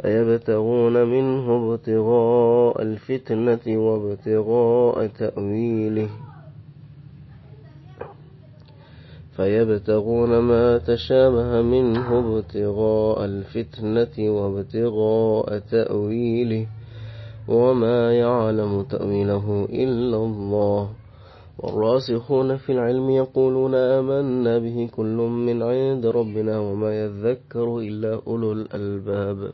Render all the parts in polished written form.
فيبتغون منه ابتغاء الفتنة وابتغاء تأويله فيبتغون ما تشابه منه ابتغاء الفتنة وابتغاء تأويله وما يعلم تأويله إلا الله والراسخون في العلم يقولون آمنا به كل من عند ربنا وما يذكر إلا أولو الألباب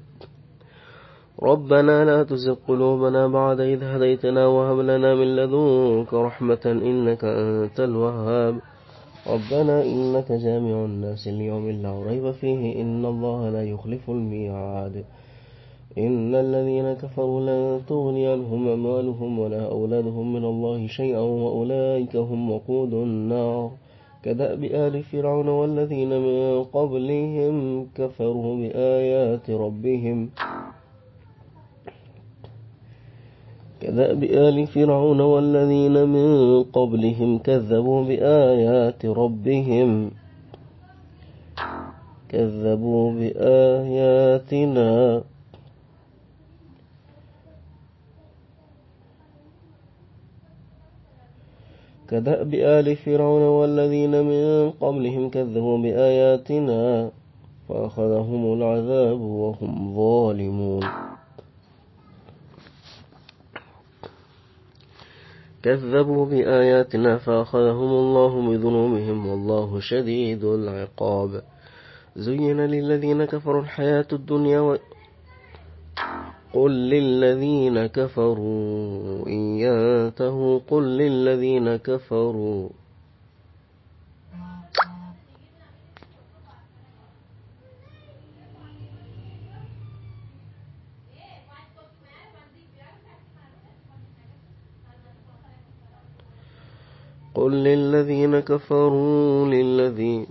ربنا لا تزغ قلوبنا بعد إذ هديتنا وهب لنا من لدنك رحمة إنك أنت الوهاب ربنا إنك جامع الناس ليوم لا ريب فيه إن الله لا يخلف الميعاد إن الذين كفروا لن تغني عنهم أموالهم ولا أولادهم من الله شيئا وأولئك هم وقود النار كدأب آل فرعون والذين من قبلهم كفروا بآيات ربهم كدأب آل فرعون والذين من قبلهم كذبوا بآياتنا كدأب آل فرعون والذين من قبلهم كذبوا بآياتنا فأخذهم العذاب وهم ظالمون كذبوا بآياتنا فأخذهم الله بذنوبهم والله شديد العقاب زين للذين كفروا الحياة الدنيا قل للذين كفروا إن ينتهوا قل للذين كفروا للذين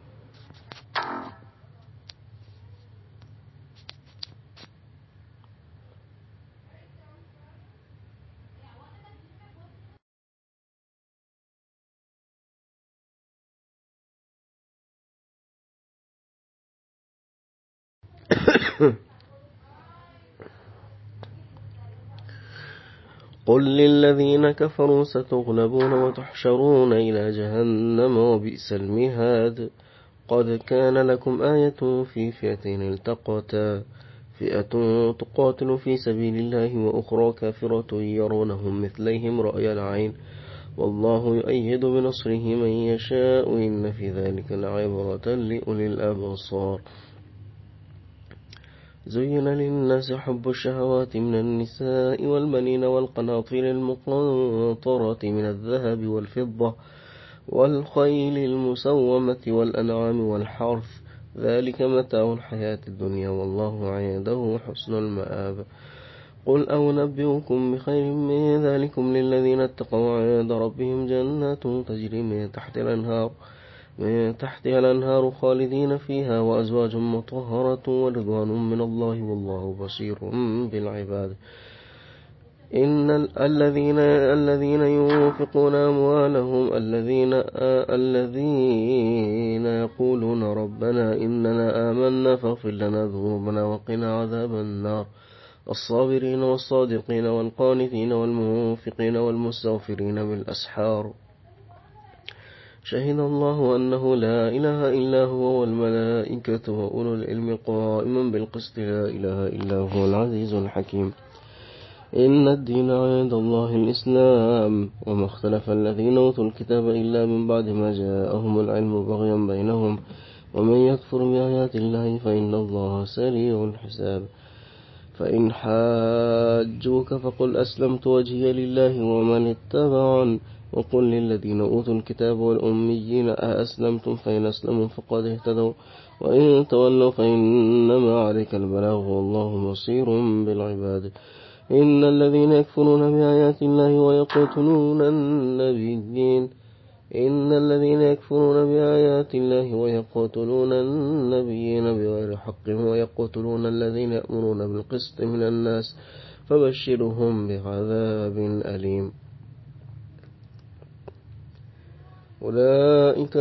قل للذين كفروا ستغلبون وتحشرون إلى جهنم وبئس المهاد قد كان لكم آية في فئتين التقتا فئة تقاتل في سبيل الله وأخرى كافرة يرونهم مثليهم رأي العين والله يؤيد بنصره من يشاء إن في ذلك لعبرة لأولي الأبصار زين للناس حب الشهوات من النساء والبنين والقناطير المقنطرة من الذهب والفضة والخيل المسومة والأنعام والحرث ذلك متاع الحياة الدنيا والله عنده حسن المآب قل أنبئكم بخير من ذلكم للذين اتقوا عند ربهم جنات تجري من تحتها الأنهار خالدين فيها وأزواج مطهرة ورضوان من الله والله بصير بالعباد إن الذين ينفقون أموالهم الذين يقولون ربنا إننا آمنا فاغفر لنا ذنوبنا وقنا عذاب النار الصابرين والصادقين والقانتين والمنفقين والمستغفرين بالأسحار شهد الله أنه لا إله إلا هو والملائكة وأولو العلم قائما بالقسط لا إله إلا هو العزيز الحكيم إن الدين عند الله الإسلام وما اختلف الذين أوتوا الكتاب إلا من بعد ما جاءهم العلم بغيا بينهم ومن يكفر بآيات الله فإن الله سريع الحساب فإن حاجوك فقل أسلمت وجهي لله ومن اتبعن وقل للذين أوتوا الكتاب والأميين أأسلمتم فإن أسلموا فقد اهتدوا وإن تولوا فإنما عليك البلاغ والله بصير بالعباد إن الذين يكفرون بآيات الله ويقتلون النبيين بغير حق ويقتلون الذين يأمرون بالقسط من الناس فبشرهم بعذاب أليم أولئك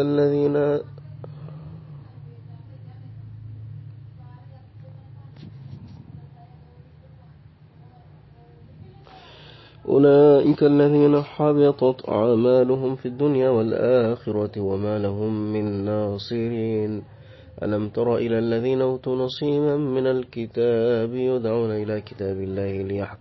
أولئك الذين حبطت أعمالهم في الدنيا والآخرة وما لهم من ناصرين. ألم تر إلى الذين أوتوا نصيبا من الكتاب يدعون إلى كتاب الله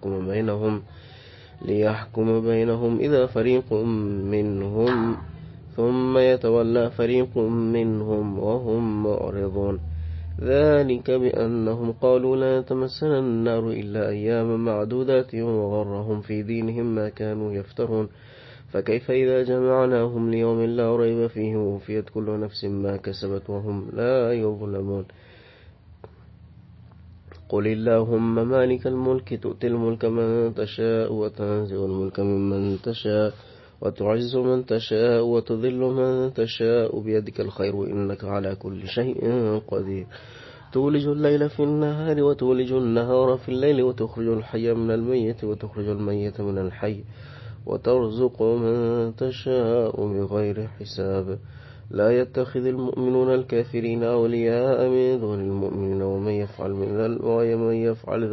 ليحكم بينهم إذا فريق منهم ثم يتولى فريق منهم وهم معرضون. ذلك بأنهم قالوا لا تمسنا النار إلا أياما معدودات وغرهم في دينهم ما كانوا يفترون. فكيف إذا جمعناهم ليوم لا ريب فيه ووفيت كل نفس ما كسبت وهم لا يظلمون. قل اللهم مالك الملك تؤتي الملك من تشاء وتنزع الملك ممن تشاء وتعز من تشاء وتذل من تشاء بيدك الخير إنك على كل شيء قدير. تولج الليل في النهار وتولج النهار في الليل وتخرج الحي من الميت وتخرج الميت من الحي وترزق من تشاء بغير حساب. لا يتخذ المؤمنون الكافرين أولياء من دون المؤمنين ومن يفعل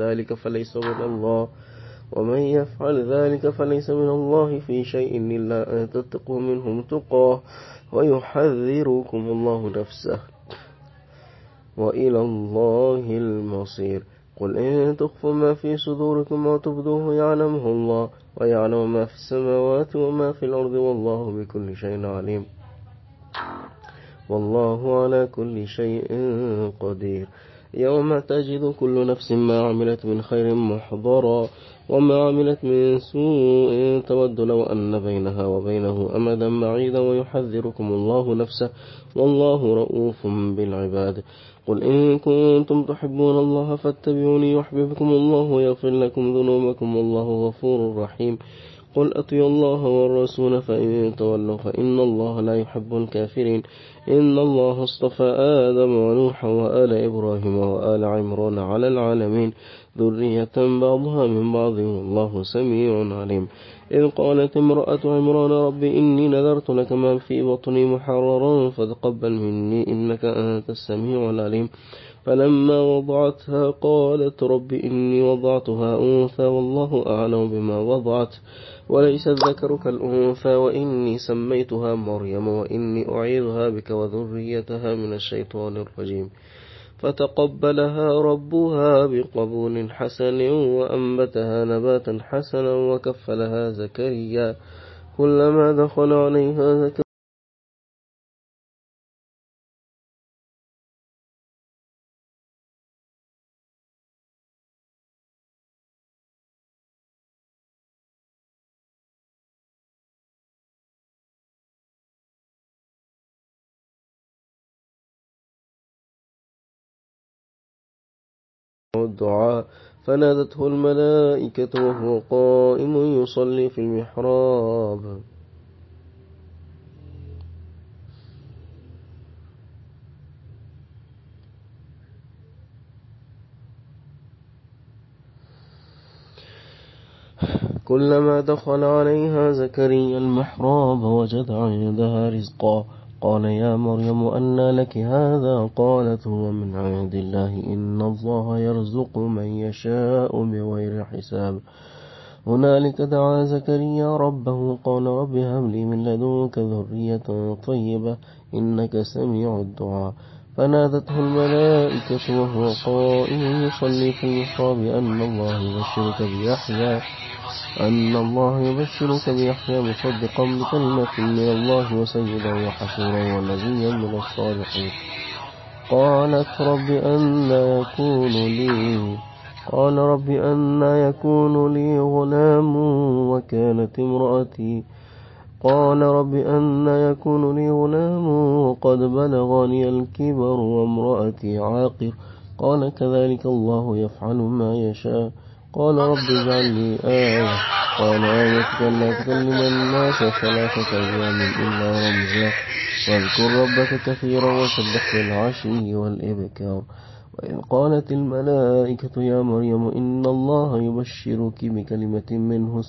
ذلك فليس من الله في شيء إلا أن تتقوا منهم تقاه ويحذركم الله نفسه وإلى الله المصير. قل إن تخفوا ما في صدوركم وتبدوه يعلمه الله ويعلم ما في السماوات وما في الأرض والله بكل شيء عليم والله على كل شيء قدير. يوم تجد كل نفس ما عملت من خير محضرا وما عملت من سوء تود لو أن بينها وبينه أمدا بعيدا ويحذركم الله نفسه والله رؤوف بالعباد. قل إن كنتم تحبون الله فاتبعوني يحببكم الله ويغفر لكم ذنوبكم والله غفور رحيم. قل أطيعوا الله والرسول فإن تولوا فإن الله لا يحب الكافرين. إن الله اصطفى آدم ونوحا وآل إبراهيم وآل عمران على العالمين ذرية بعضها من بعض والله سميع عليم. إذ قالت امرأة عمران رب إني نذرت لك ما في بطني محررا فتقبل مني إنك أنت السميع العليم. فلما وضعتها قالت رب إني وضعتها أنثى والله أعلم بما وضعت وليس الذكر كالأنثى وإني سميتها مريم وإني أعيذها بك وذريتها من الشيطان الرجيم. فتقبلها ربها بقبول حسن وأنبتها نباتا حسنا وكفلها زكريا كلما دخل عليها زكريا الدعاء فنادته الملائكة وهو قائم يصلي في المحراب. كلما دخل عليها زكريا المحراب وجد عندها رزقا قال يا مريم أنى لك هذا قالت هو من عند الله إن الله يرزق من يشاء بغير حساب. هنالك دعا زكريا ربه قال رب هب لي من لدنك ذرية طيبة إنك سميع الدعاء. فنادته الملائكة وهو قائم يصلي في المحراب أن الله يبشرك بيحيى مصدقا بكلمة من الله وسيدا وحسورا ونبيا من الصالحين. قالت رب أنى يكون لي غلام وقد بلغني الكبر وامرأتي عاقر قال كذلك الله يفعل ما يشاء. قال رب اجعل لي آية قال آيتك ألا تكلم الناس 3 أيام إلا رمزا واذكر ربك كثيرا وسبح بالعشي والإبكار. وإذ قالت الملائكة يا مريم إن الله يبشرك بكلمة منه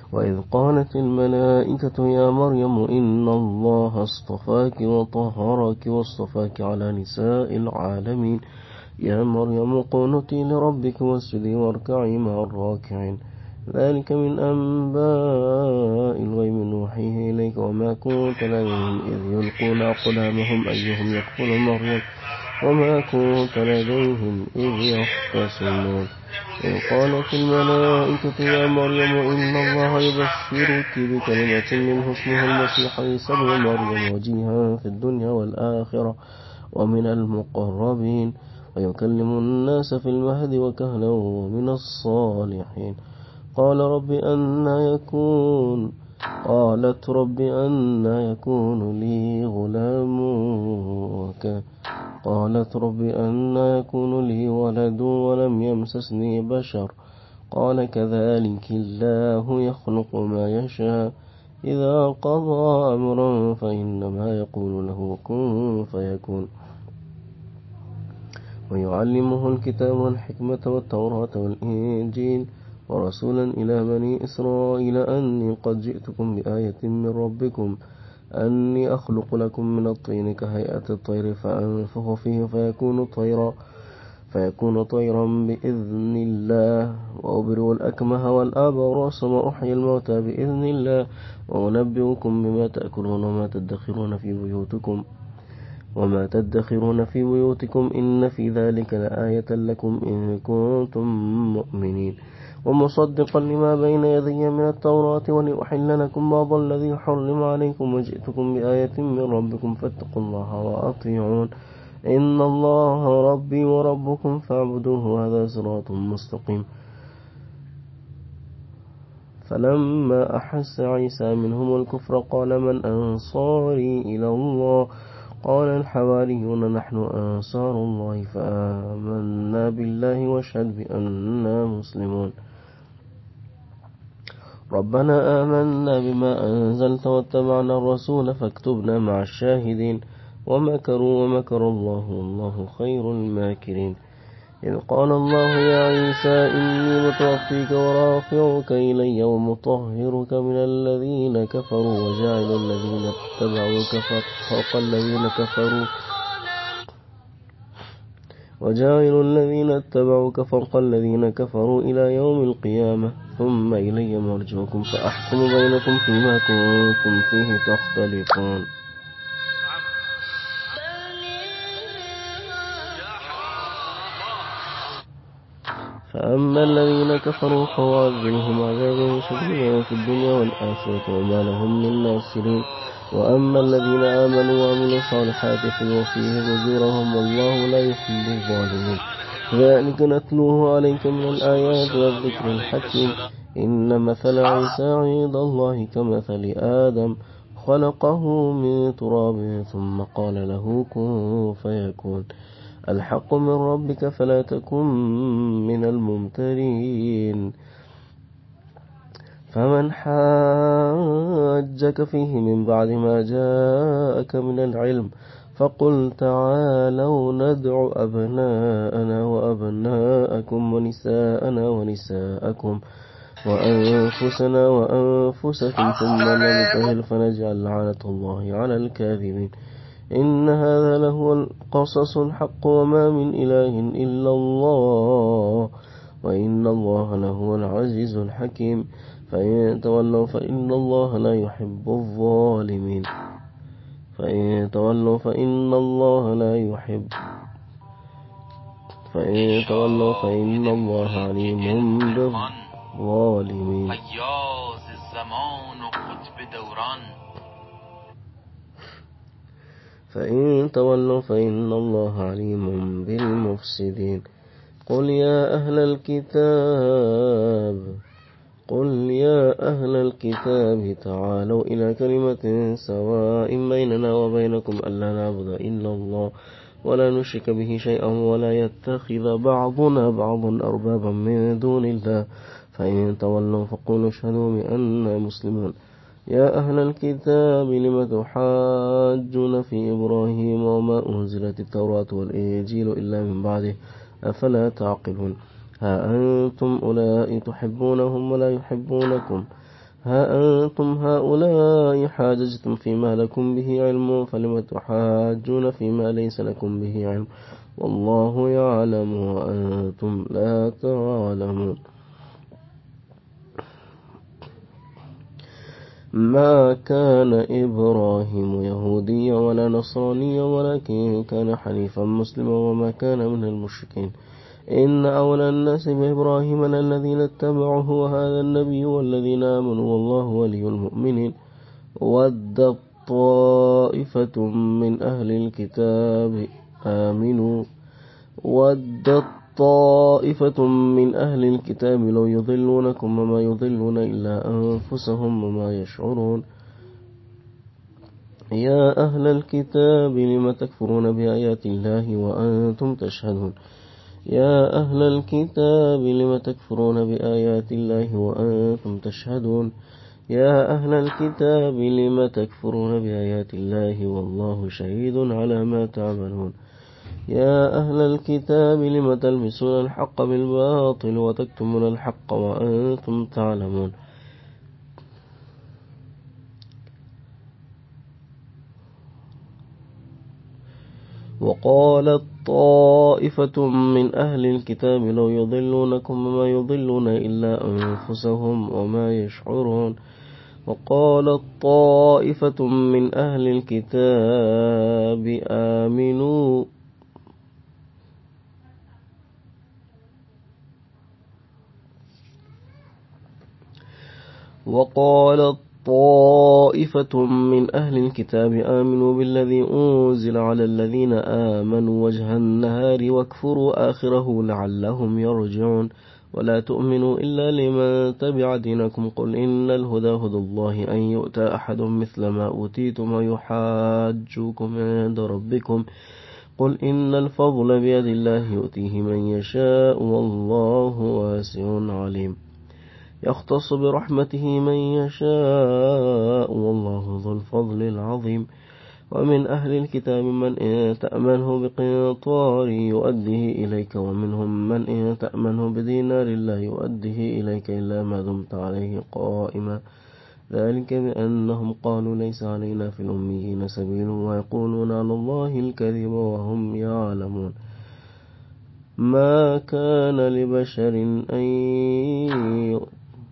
وإذ قالت الملائكة يا مريم إن الله اصطفاك وطهرك واصطفاك على نساء العالمين يا مريم قنتي لربك واسجدي واركعي مع الراكعين ذلك من أنباء الغيب نوحيه إليك وما كنت لديهم إذ يلقون أقلامهم أيهم يكفل مريم وما كنت لديهم إذ يختصمون إذ قالت الملائكة يا مريم إن الله يبشرك بكلمة منه اسمه المسيح عيسى ابن مريم وجيها في الدنيا والآخرة ومن المقربين ويكلم الناس في المهد وكهلا ومن الصالحين قالت رب أنى يكون لي غلام قالت رب أنى يكون لي ولد ولم يمسسني بشر قال كذلك الله يخلق ما يشاء إذا قضى أمرا فإنما يقول له كن فيكون ويعلمه الكتاب والحكمة والتوراة والإنجيل ورسولا إلى بني إسرائيل أني قد جئتكم بآية من ربكم أني أخلق لكم من الطين كهيئة الطير فأنفخ فيه فيكون طيرا بإذن الله وأبرئ الأكمه والأبرص وأحيي الموتى بإذن الله وأنبئكم بما تأكلون وما تدخرون في بيوتكم إن في ذلك لآية لكم إن كنتم مؤمنين ومصدقا لما بين يدي من التوراة ولأحل لكم بعض الذي حرم عليكم وجئتكم بآية من ربكم فاتقوا الله وأطيعون إن الله ربي وربكم فاعبدوه هذا صراط مستقيم فلما أحس عيسى منهم الكفر قال من أنصاري إلى الله قال الحواريون نحن أنصار الله فآمنا بالله واشهد بأننا مسلمون ربنا آمنا بما أنزلت واتبعنا الرسول فاكتبنا مع الشاهدين ومكر الله والله خير الماكرين إذ قال الله يا عيسى إني متوفيك ورافعك إلي ومطهرك من الذين كفروا وجاعل الذين اتبعوك فوق الذين كفروا إلى يوم القيامة ثم إلي مرجعكم فأحكم بينكم فيما كنتم فيه تختلفون فأما الذين كفروا فوعذبهم عذابا شديدا في الدنيا والآخرة وما لهم من ناصرين وأما الذين آمنوا وعملوا الصالحات فيوفيهم أجورهم والله لا يحب الظالمين ذلك نتلوه عليك من الآيات والذكر الحكيم إن مثل عيسى عند الله كمثل آدم خلقه من تراب ثم قال له كن فيكون الحق من ربك فلا تكن من الممترين فمن حاجك فيه من بعد ما جاءك من العلم فقل تعالوا ندع أبناءنا وأبناءكم ونساءنا ونساءكم وأنفسنا وأنفسكم ثم نبتهل فنجعل لعنة الله على الكاذبين إن هذا لهو القصص الحق وما من إله إلا الله وإن الله لهو العزيز الحكيم فإن تولوا فإن الله لا يحب الظالمين فإن تولوا فإن الله عليم بالظالمين فیاض زمان و قطب دوران فإن تولوا فإن الله عليم بالمفسدين قل يا أهل الكتاب تعالوا إلى كلمة سواء بيننا وبينكم ألا نعبد إلا الله ولا نشرك به شيئا ولا يتخذ بعضنا بعضا أربابا من دون الله فإن تولوا فقولوا اشهدوا بأننا مسلمون يا أهل الكتاب لم تحاجون في إبراهيم وما أنزلت التوراة والإنجيل إلا من بعده أفلا تعقلون ها أنتم أولئك تحبونهم ولا يحبونكم ها أنتم هؤلاء حاججتم فيما لكم به علم فلم تحاجون فيما ليس لكم به علم والله يعلم وأنتم لا تعلمون. ما كان إبراهيم يهوديا ولا نصرانيا ولكن كان حنيفا مسلما وما كان من المشركين. إن أولى الناس بإبراهيم الذين اتبعوه وهذا النبي والذين آمنوا والله ولي المؤمنين. ودت طائفة من أهل الكتاب لو يضلونكم وما يضلون إلا أنفسهم وما يشعرون. يا أهل الكتاب لم تكفرون بآيات الله وأنتم تشهدون. يا أهل الكتاب لم تكفرون بآيات الله وأنتم تشهدون. يا أهل الكتاب لم تكفرون بآيات الله والله شهيد على ما تعملون. يا أهل الكتاب لم تلبسون الحق بالباطل وتكتمون الحق وأنتم تعلمون. وقالت طائفة من أهل الكتاب لو يضلونكم وما يضلون إلا أنفسهم وما يشعرون. وقالت طائفة من أهل الكتاب آمنوا بالذي أنزل على الذين آمنوا وجه النهار واكفروا آخره لعلهم يرجعون. ولا تؤمنوا إلا لمن تبع دينكم قل إن الهدى هدى الله أن يؤتى أحد مثل ما أوتيتم ويحاجوكم عند ربكم قل إن الفضل بيد الله يؤتيه من يشاء والله واسع عليم. يختص برحمته من يشاء والله ذو الفضل العظيم. ومن أهل الكتاب من إن تأمنه بقنطار يؤديه إليك ومنهم من إن تأمنه بدينار لا يؤديه إليك إلا ما دمت عليه قائما ذلك بأنهم قالوا ليس علينا في الأميين سبيل ويقولون على الله الكذب وهم يعلمون. ما كان لبشر أن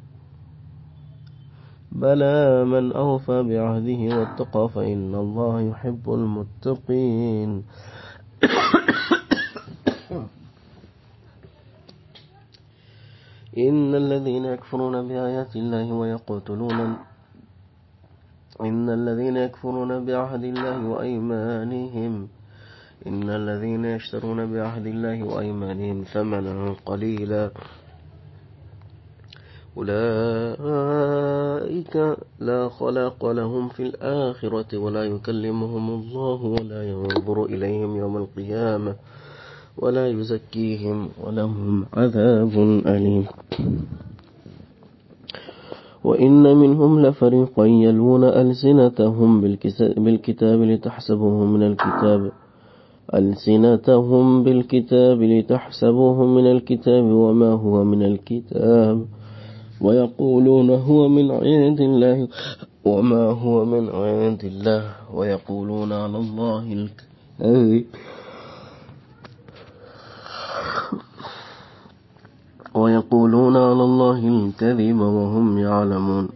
بلى من أوفى بعهده واتقى فإن الله يحب المتقين. إن الذين يكفرون بآيات الله إن الذين يكفرون بعهد الله وأيمانهم إن الذين يشترون بعهد الله وأيمانهم ثمنا قليلا أولئك لا خلاق لهم في الآخرة ولا يكلمهم الله ولا ينظر إليهم يوم القيامة ولا يزكيهم ولهم عذاب أليم. وإن منهم لفريقا يلوون ألسنتهم بالكتاب لتحسبوه من الكتاب وما هو من الكتاب ويقولون هو من عند الله وما هو من عند الله ويقولون على الله الكذب وهم يعلمون.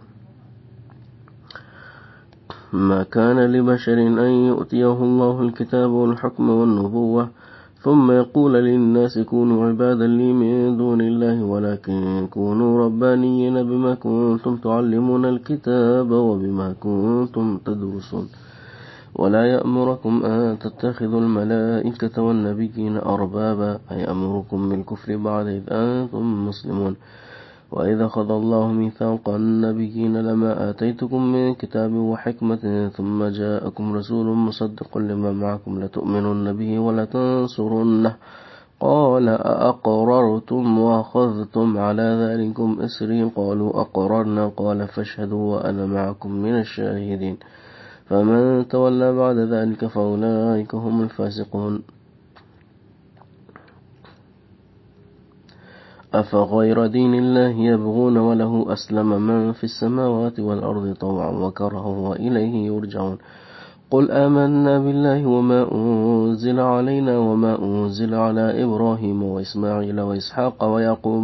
ما كان لبشر أن يؤتيه الله الكتاب والحكم والنبوة ثم يقول للناس كونوا عبادا لي من دون الله ولكن كونوا ربانيين بما كنتم تعلمون الكتاب وبما كنتم تدرسون. ولا يأمركم أن تتخذوا الملائكة والنبيين أربابا أيأمركم بالكفر بعد إذ أنتم مسلمون. وإذا أخذ الله ميثاق النبيين لما آتيتكم من كتاب وحكمة ثم جاءكم رسول مصدق لما معكم لتؤمنن به ولتنصرنه قال أأقررتم وأخذتم على ذلكم إصري قالوا أقررنا قال فاشهدوا وأنا معكم من الشاهدين. فمن تولى بعد ذلك فأولئك هم الفاسقون. أفغير دين الله يبغون وله أسلم من في السماوات والأرض طوعا وكرها وإليه يرجعون قل آمنا بالله وما أنزل علينا وما أنزل على إبراهيم وإسماعيل وإسحاق ويعقوب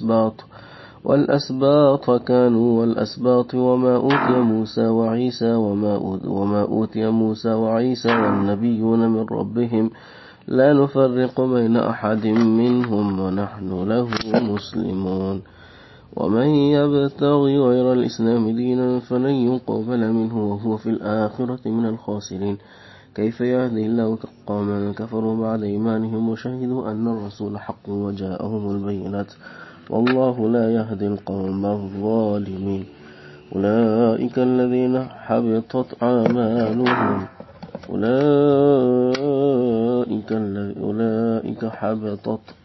والأسباط كانوا والأسباط وما أوتي موسى وعيسى وما أوتي موسى وعيسى والنبيون من ربهم لا نفرق بين أحد منهم ونحن له مسلمون ومن يبتغي غير الإسلام دينا فلن يقبل منه وهو في الآخرة من الخاسرين كيف يهدي الله قوما كفروا بعد إيمانهم وشهدوا أن الرسول حق وجاءهم البينات والله لا يهدي القوم الظالمين أولئك الذين حبطت أعمالهم أولئك حبطت